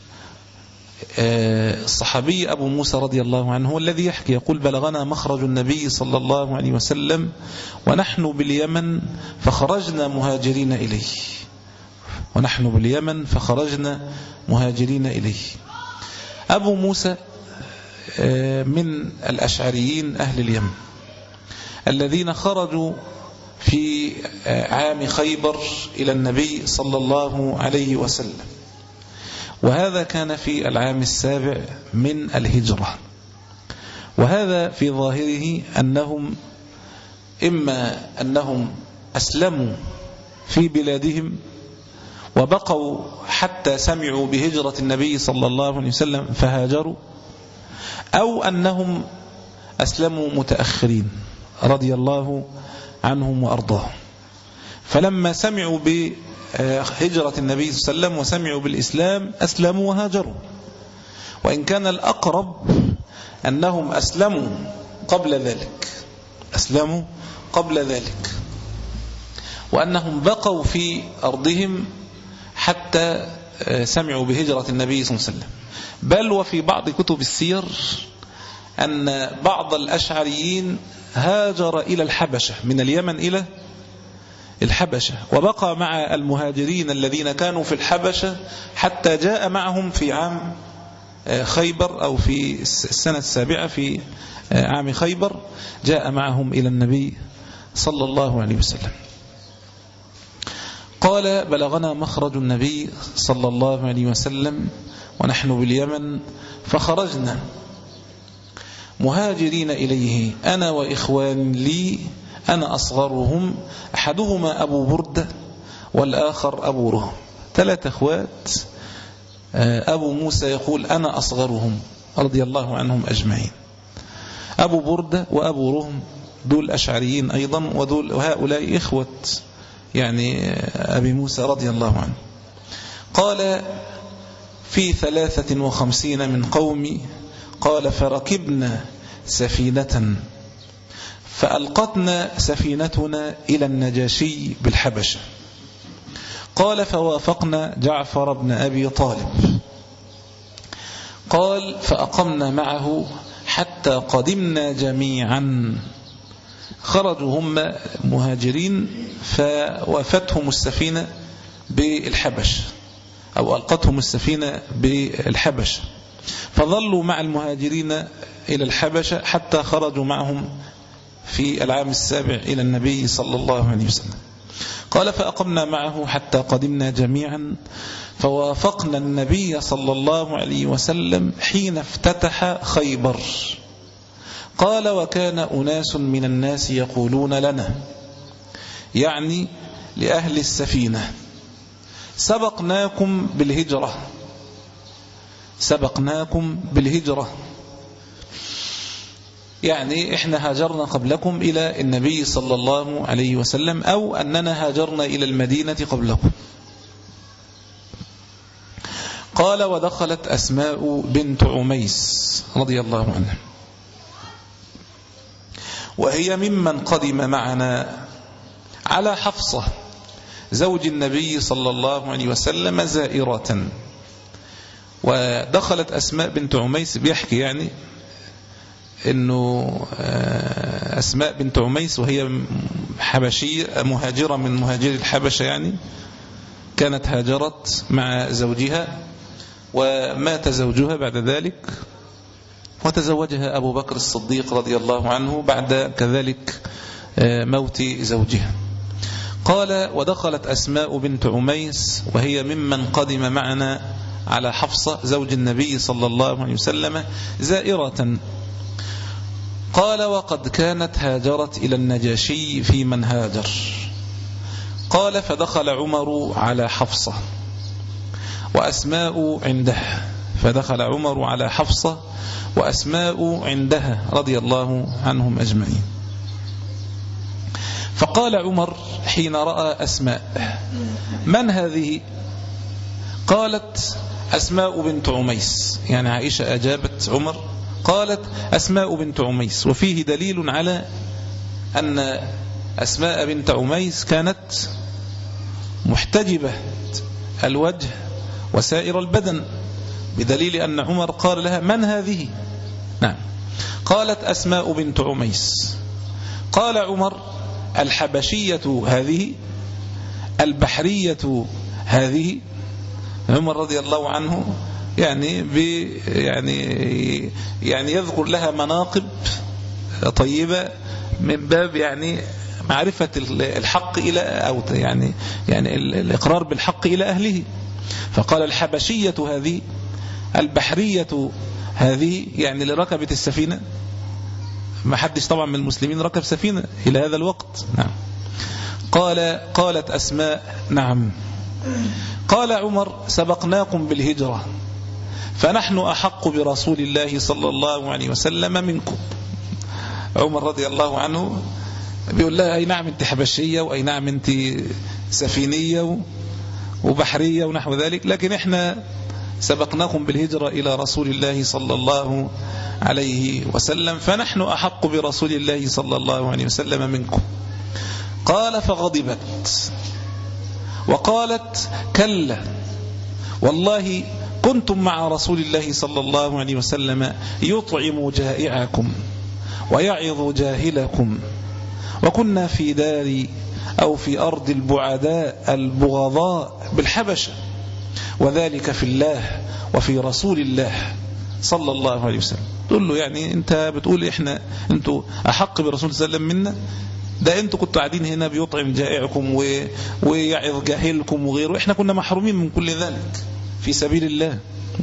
الصحابي أبو موسى رضي الله عنه هو الذي يحكي، يقول بلغنا مخرج النبي صلى الله عليه وسلم ونحن باليمن فخرجنا مهاجرين إليه. ونحن باليمن فخرجنا مهاجرين إليه. أبو موسى من الأشعريين أهل اليمن الذين خرجوا في عام خيبر إلى النبي صلى الله عليه وسلم، وهذا كان في العام السابع من الهجرة. وهذا في ظاهره أنهم إما أنهم أسلموا في بلادهم وبقوا حتى سمعوا بهجرة النبي صلى الله عليه وسلم فهاجروا، أو أنهم أسلموا متأخرين رضي الله عنهم وأرضاهم، فلما سمعوا بهجرة النبي صلى الله عليه وسلم وسمعوا بالإسلام أسلموا وهاجروا. وإن كان الأقرب أنهم أسلموا قبل ذلك، أسلموا قبل ذلك وأنهم بقوا في أرضهم حتى سمعوا بهجرة النبي صلى الله عليه وسلم. بل وفي بعض كتب السير أن بعض الأشعريين هاجر إلى الحبشة، من اليمن إلى الحبشة، وبقى مع المهاجرين الذين كانوا في الحبشة حتى جاء معهم في عام خيبر أو في السنة السابعة في عام خيبر، جاء معهم إلى النبي صلى الله عليه وسلم. قال بلغنا مخرج النبي صلى الله عليه وسلم ونحن باليمن فخرجنا مهاجرين إليه أنا وإخوان لي، أنا أصغرهم، أحدهما أبو بردة والآخر أبو رهم، ثلاثة أخوات. أبو موسى يقول أنا أصغرهم رضي الله عنهم أجمعين. أبو بردة وأبو رهم دول أشعريين أيضا، ودول وهؤلاء إخوة يعني أبي موسى رضي الله عنه. قال في ثلاثة وخمسين من قومي، قال فركبنا سفينة فألقتنا سفينتنا إلى النجاشي بالحبشة. قال فوافقنا جعفر بن أبي طالب. قال فأقمنا معه حتى قدمنا جميعا. خرجوا هم مهاجرين فوافته السفينة بالحبش أو ألقتهم السفينة بالحبش، فظلوا مع المهاجرين إلى الحبشة حتى خرجوا معهم في العام السابع إلى النبي صلى الله عليه وسلم. قال فأقمنا معه حتى قدمنا جميعا فوافقنا النبي صلى الله عليه وسلم حين افتتح خيبر. قال وكان أناس من الناس يقولون لنا، يعني لأهل السفينة، سبقناكم بالهجرة، سبقناكم بالهجرة، يعني إحنا هاجرنا قبلكم إلى النبي صلى الله عليه وسلم، أو أننا هاجرنا إلى المدينة قبلكم. قال ودخلت أسماء بنت عميس رضي الله عنها، وهي ممن قدم معنا على حفصة زوج النبي صلى الله عليه وسلم زائرة. ودخلت أسماء بنت عميس، بيحكي يعني أنه أسماء بنت عميس وهي حبشية مهاجرة من مهاجري الحبشة، يعني كانت هاجرت مع زوجها ومات زوجها بعد ذلك، وتزوجها أبو بكر الصديق رضي الله عنه بعد كذلك موت زوجها. قال ودخلت أسماء بنت عميس وهي ممن قدم معنا على حفصة زوج النبي صلى الله عليه وسلم زائرة. قال وقد كانت هاجرت إلى النجاشي في من هاجر. قال فدخل عمر على حفصة وأسماء عندها فدخل عمر على حفصة وأسماء عندها رضي الله عنهم أجمعين. فقال عمر حين رأى أسماء من هذه؟ قالت أسماء بنت عميس، يعني عائشة أجابت عمر قالت أسماء بنت عميس، وفيه دليل على أن أسماء بنت عميس كانت محتجبة الوجه وسائر البدن، بدليل أن عمر قال لها من هذه؟ نعم. قالت أسماء بنت عميس. قال عمر الحبشية هذه البحرية هذه. عمر رضي الله عنه يعني يعني يعني يذكر لها مناقب طيبة من باب يعني معرفة الحق إلى أو يعني يعني الإقرار بالحق إلى أهله. فقال الحبشية هذه البحرية هذه، يعني اللي ركبت السفينة. ما حدش طبعا من المسلمين ركب سفينة إلى هذا الوقت. نعم. قال قالت أسماء نعم. قال عمر سبقناكم بالهجرة فنحن أحق برسول الله صلى الله عليه وسلم منكم. عمر رضي الله عنه بيقول لها أي نعم أنت حبشية وأي نعم أنت سفينية وبحرية ونحو ذلك، لكن إحنا سبقناكم بالهجرة إلى رسول الله صلى الله عليه وسلم فنحن أحق برسول الله صلى الله عليه وسلم منكم. قال فغضبت وقالت كلا والله كنتم مع رسول الله صلى الله عليه وسلم يطعم جائعكم ويعظ جاهلكم، وكنا في دار أو في أرض البعداء البغضاء بالحبشة، وذلك في الله وفي رسول الله صلى الله عليه وسلم. تقول له يعني أنت بتقول إحنا أنتوا أحق برسول صلى الله عليه وسلم منا؟ ده أنتوا كنتوا قاعدين هنا بيطعم جائعكم ويعظ جاهلكم وغيره، إحنا كنا محرومين من كل ذلك في سبيل الله.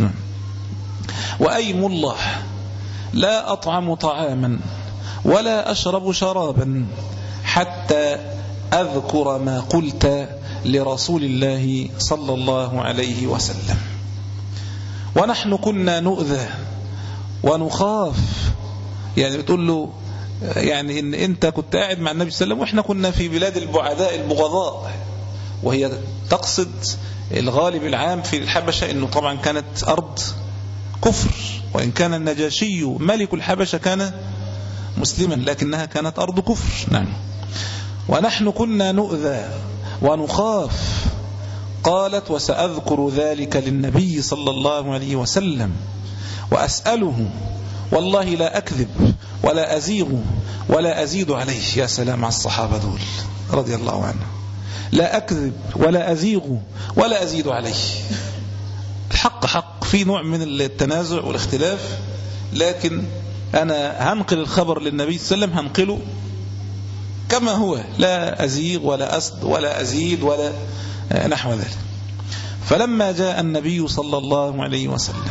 وأيم الله لا أطعم طعاما ولا أشرب شرابا حتى أذكر ما قلت لرسول الله صلى الله عليه وسلم. ونحن كنا نؤذى ونخاف، يعني بتقول له يعني إن أنت كنت قاعد مع النبي صلى الله عليه وسلم وإحنا كنا في بلاد البعداء البغضاء، وهي تقصد الغالب العام في الحبشة إنه طبعا كانت أرض كفر، وإن كان النجاشي ملك الحبشة كان مسلما لكنها كانت أرض كفر. نعم. ونحن كنا نؤذى ونخاف. قالت وسأذكر ذلك للنبي صلى الله عليه وسلم وأسأله والله لا أكذب ولا أزيغ ولا أزيد عليه. يا سلام على الصحابة دول رضي الله عنه، لا أكذب ولا أزيغ ولا أزيد عليه. الحق حق، في نوع من التنازع والاختلاف، لكن أنا هنقل الخبر للنبي صلى الله عليه وسلم هنقله كما هو، لا أزيغ ولا أسد ولا أزيد ولا نحو ذلك. فلما جاء النبي صلى الله عليه وسلم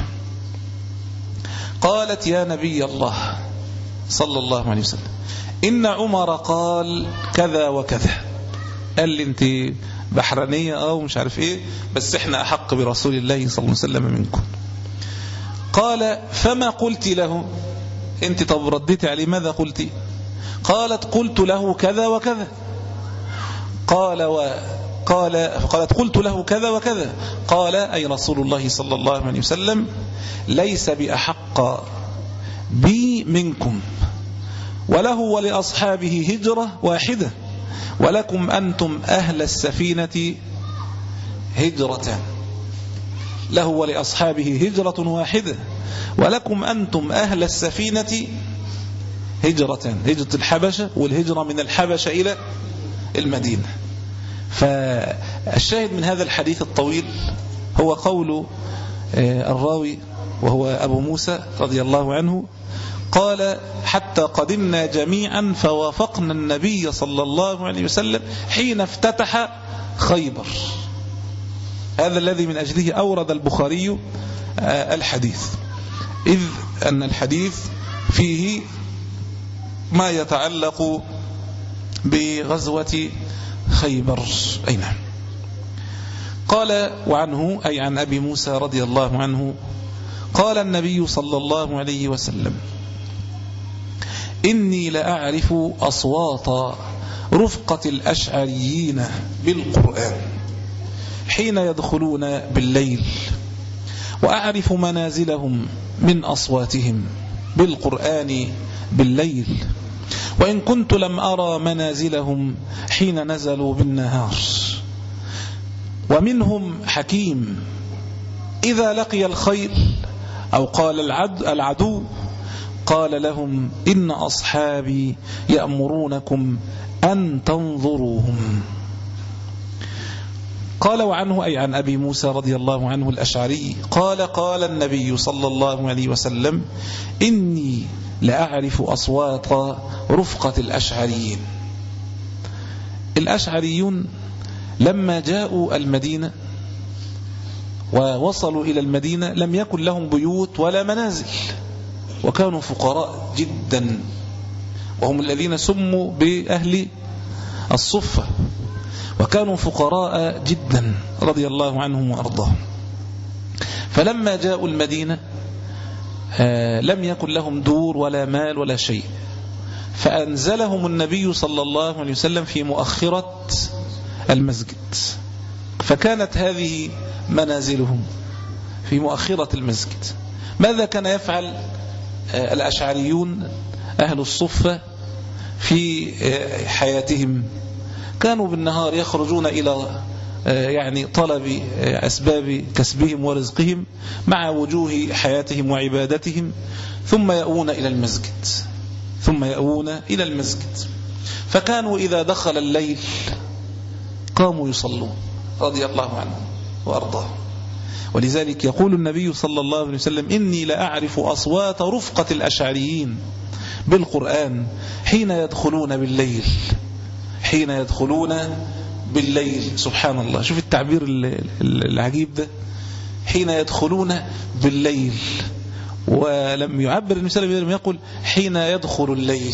قالت يا نبي الله صلى الله عليه وسلم إن عمر قال كذا وكذا. قال لي أنت بحرانية أو مش عارف إيه، بس إحنا أحق برسول الله صلى الله عليه وسلم منكم. قال فما قلت له أنت؟ طب رديت عليه ماذا قلت؟ قالت قلت له كذا وكذا. قال وقال قالت قلت له كذا وكذا. قال أي رسول الله صلى الله عليه وسلم ليس بأحق بي منكم، وله ولأصحابه هجرة واحدة، ولكم أنتم أهل السفينة هجرة. له ولأصحابه هجرة واحدة ولكم أنتم أهل السفينة هجرة، هجرة الحبشة والهجرة من الحبشة إلى المدينة. فالشاهد من هذا الحديث الطويل هو قول الراوي وهو أبو موسى رضي الله عنه، قال حتى قدمنا جميعا فوافقنا النبي صلى الله عليه وسلم حين افتتح خيبر. هذا الذي من أجله أورد البخاري الحديث، إذ أن الحديث فيه ما يتعلق بغزوة خيبر. أي نعم. قال وعنه أي عن أبي موسى رضي الله عنه قال النبي صلى الله عليه وسلم: إني لأعرف أصوات رفقة الأشعريين بالقرآن حين يدخلون بالليل، وأعرف منازلهم من أصواتهم بالقرآن بالليل، وإن كنت لم أرى منازلهم حين نزلوا بالنهار. ومنهم حكيم إذا لقي الخيل أو قال العدو قال لهم: إن أصحابي يأمرونكم أن تنظروهم. قال وعنه أي عن أبي موسى رضي الله عنه الأشعري قال: قال النبي صلى الله عليه وسلم: إني لأعرف أصوات رفقة الأشعريين. الأشعريون لما جاءوا المدينة ووصلوا إلى المدينة لم يكن لهم بيوت ولا منازل، وكانوا فقراء جدا، وهم الذين سموا بأهل الصفة، وكانوا فقراء جدا رضي الله عنهم وأرضاهم. فلما جاءوا المدينة لم يكن لهم دور ولا مال ولا شيء، فأنزلهم النبي صلى الله عليه وسلم في مؤخرة المسجد، فكانت هذه منازلهم في مؤخرة المسجد. ماذا كان يفعل الأشعريون أهل الصفة في حياتهم؟ كانوا بالنهار يخرجون إلى يعني طلب أسباب كسبهم ورزقهم مع وجوه حياتهم وعبادتهم، ثم يأوون إلى المسجد ثم يأوون إلى المسجد فكانوا إذا دخل الليل قاموا يصلون رضي الله عنهم وأرضاهم. ولذلك يقول النبي صلى الله عليه وسلم: إني لأعرف أصوات رفقة الأشعريين بالقرآن حين يدخلون بالليل حين يدخلون بالليل. سبحان الله، شوف التعبير العجيب ده، حين يدخلون بالليل، ولم يعبر النبي صلى الله عليه وسلم يقول حين يدخل الليل،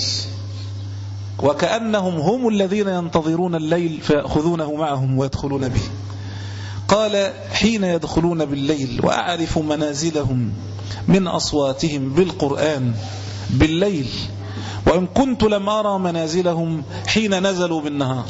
وكأنهم هم الذين ينتظرون الليل فيأخذونه معهم ويدخلون به. قال: حين يدخلون بالليل وأعرف منازلهم من أصواتهم بالقرآن بالليل، وإن كنت لم أرى منازلهم حين نزلوا بالنهار.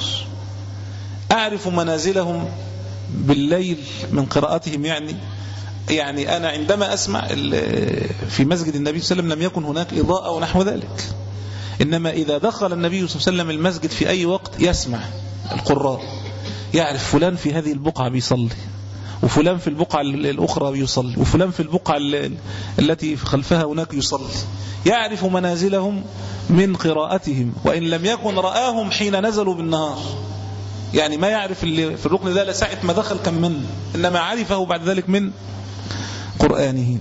أعرف منازلهم بالليل من قراءتهم، يعني يعني أنا عندما أسمع في مسجد النبي صلى الله عليه وسلم لم يكن هناك إضاءة ونحو ذلك، إنما إذا دخل النبي صلى الله عليه وسلم المسجد في أي وقت يسمع القراء، يعرف فلان في هذه البقعة بيصلي، وفلان في البقعة الأخرى بيصلي، وفلان في البقعة التي خلفها هناك يصلي. يعرف منازلهم من قراءتهم، وإن لم يكن رآهم حين نزلوا بالنهار، يعني ما يعرف اللي في الركن ده لساعة ما دخل كم منه، إنما عرفه بعد ذلك من قرآنه.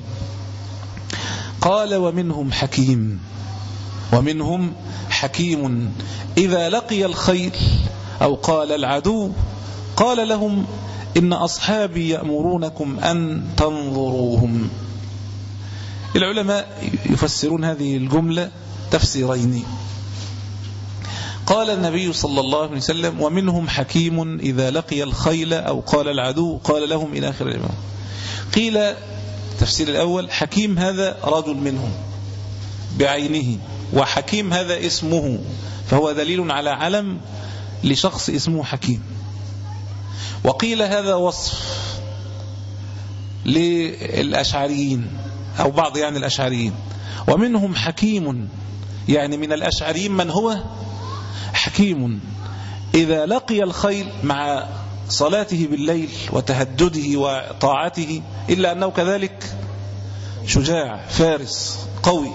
قال: ومنهم حكيم ومنهم حكيم إذا لقي الخيل أو قال العدو قال لهم: إن أصحابي يأمرونكم أن تنظروهم. العلماء يفسرون هذه الجملة تفسيرين. قال النبي صلى الله عليه وسلم: ومنهم حكيم إذا لقي الخيل أو قال العدو قال لهم، إلى آخر الإمام. قيل التفسير الأول: حكيم هذا رجل منهم بعينه، وحكيم هذا اسمه، فهو دليل على علم لشخص اسمه حكيم. وقيل هذا وصف للأشعريين أو بعض يعني الأشعريين. ومنهم حكيم يعني من الأشعريين من هو حكيم إذا لقي الخيل مع صلاته بالليل وتهجده وطاعته، إلا أنه كذلك شجاع فارس قوي.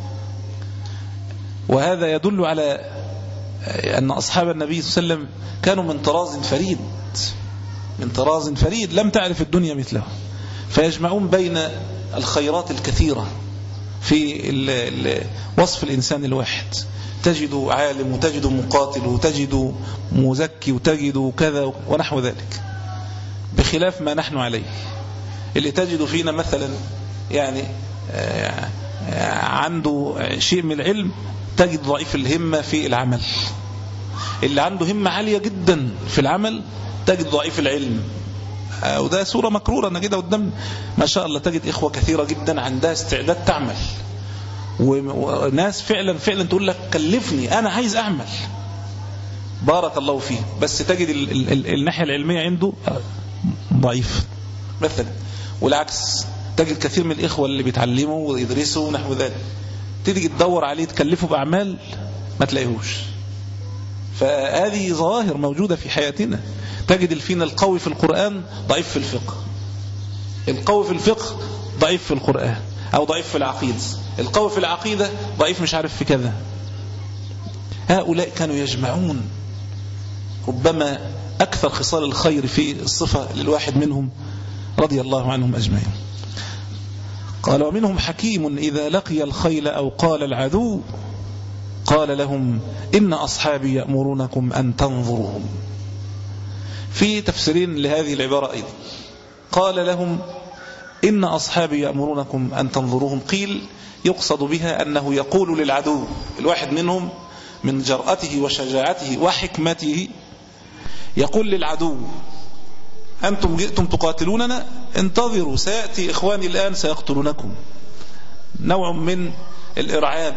وهذا يدل على أن أصحاب النبي صلى الله عليه وسلم كانوا من طراز فريد من طراز فريد لم تعرف الدنيا مثله، فيجمعون بين الخيرات الكثيرة في ال ال وصف الإنسان الواحد، تجد عالم وتجد مقاتل وتجد مزكي وتجد كذا ونحو ذلك، بخلاف ما نحن عليه. اللي تجد فينا مثلا يعني عنده شيء من العلم تجد ضعيف الهمة في العمل، اللي عنده همة عالية جدا في العمل تجد ضعيف العلم. وده صورة مكرورة أنا كده قدام ما شاء الله، تجد إخوة كثيرة جدا عندها استعداد تعمل، وناس فعلا فعلا تقول لك كلفني أنا عايز أعمل، بارك الله فيه، بس تجد ال ال ال الناحية العلمية عنده ضعيف مثلا. والعكس تجد كثير من الإخوة اللي بيتعلموا ويدرسوا ونحو ذلك، تيجي تدور عليه تكلفه بأعمال ما تلاقيهوش. فهذه ظواهر موجودة في حياتنا. تجد الفينا القوي في القرآن ضعيف في الفقه، القوي في الفقه ضعيف في القرآن أو ضعيف في العقيدة، القوي في العقيدة ضعيف مش عارف في كذا. هؤلاء كانوا يجمعون ربما أكثر خصال الخير في الصفة للواحد منهم رضي الله عنهم أجمعين. قال: ومنهم حكيم إذا لقي الخيل أو قال العدو قال لهم إن أصحابي يأمرونكم أن تنظروهم. في تفسيرين لهذه العبارة أيضا، قال لهم إن أصحابي يأمرونكم أن تنظروهم، قيل يقصد بها أنه يقول للعدو، الواحد منهم من جرأته وشجاعته وحكمته يقول للعدو: أنتم جئتم تقاتلوننا، انتظروا سيأتي إخواني الآن سيقتلونكم. نوع من الإرعاب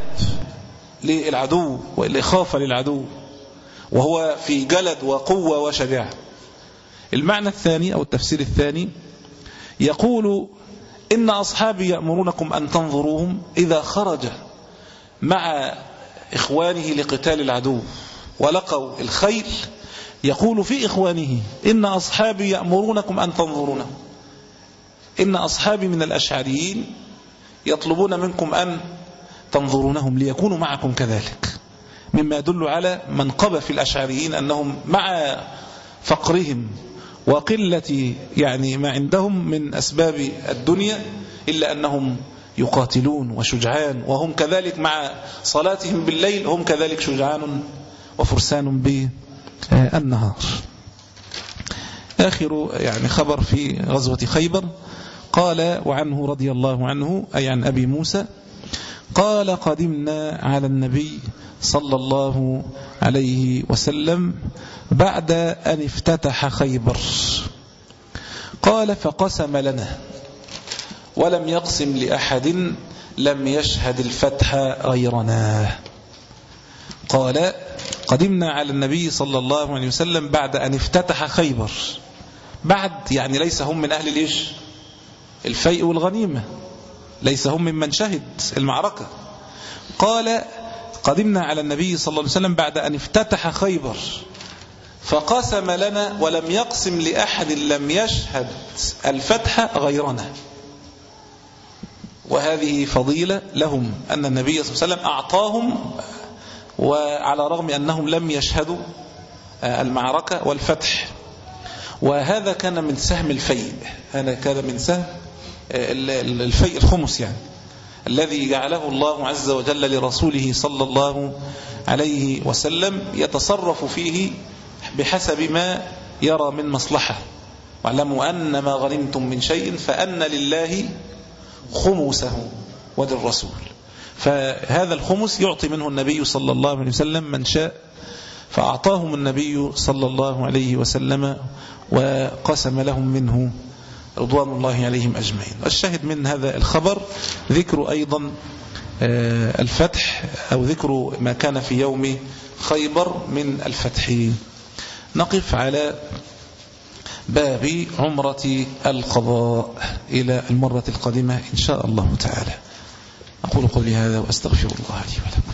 للعدو والإخافة للعدو، وهو في جلد وقوة وشجاعة. المعنى الثاني أو التفسير الثاني يقول إن أصحابي يأمرونكم أن تنظروهم، إذا خرج مع إخوانه لقتال العدو ولقوا الخيل يقول في إخوانه إن أصحابي يأمرونكم أن تنظرونا. إن أصحابي من الأشعريين يطلبون منكم أن تنظرونهم ليكونوا معكم كذلك، مما يدل على منقبة في الأشعريين أنهم مع فقرهم وقلة يعني ما عندهم من أسباب الدنيا إلا أنهم يقاتلون وشجعان، وهم كذلك مع صلاتهم بالليل هم كذلك شجعان وفرسان بالنهار. آخر يعني خبر في غزوة خيبر، قال وعنه رضي الله عنه أي عن أبي موسى قال: قدمنا على النبي صلى الله عليه وسلم بعد أن افتتح خيبر، قال: فقسم لنا ولم يقسم لأحد لم يشهد الفتح غيرنا. قال: قدمنا على النبي صلى الله عليه وسلم بعد أن افتتح خيبر، بعد يعني ليس هم من أهل الإيش الفيء والغنيمة، ليس هم ممن شهد المعركة. قال: قدمنا على النبي صلى الله عليه وسلم بعد أن افتتح خيبر فقسم لنا ولم يقسم لأحد لم يشهد الفتح غيرنا. وهذه فضيلة لهم أن النبي صلى الله عليه وسلم أعطاهم، وعلى رغم أنهم لم يشهدوا المعركة والفتح. وهذا كان من سهم الفيء، هذا كان من سهم الفيء الخمس يعني الذي جعله الله عز وجل لرسوله صلى الله عليه وسلم يتصرف فيه بحسب ما يرى من مصلحة. واعلموا أن ما غنمتم من شيء فأن لله خمسه وللرسول. فهذا الخمس يعطي منه النبي صلى الله عليه وسلم من شاء، فأعطاهم النبي صلى الله عليه وسلم وقسم لهم منه رضوان الله عليهم أجمعين. الشاهد من هذا الخبر ذكر أيضا الفتح أو ذكر ما كان في يوم خيبر من الفتح. نقف على باب عمرة القضاء إلى المرة القادمة إن شاء الله تعالى. أقول قولي هذا وأستغفر الله لي ولكم.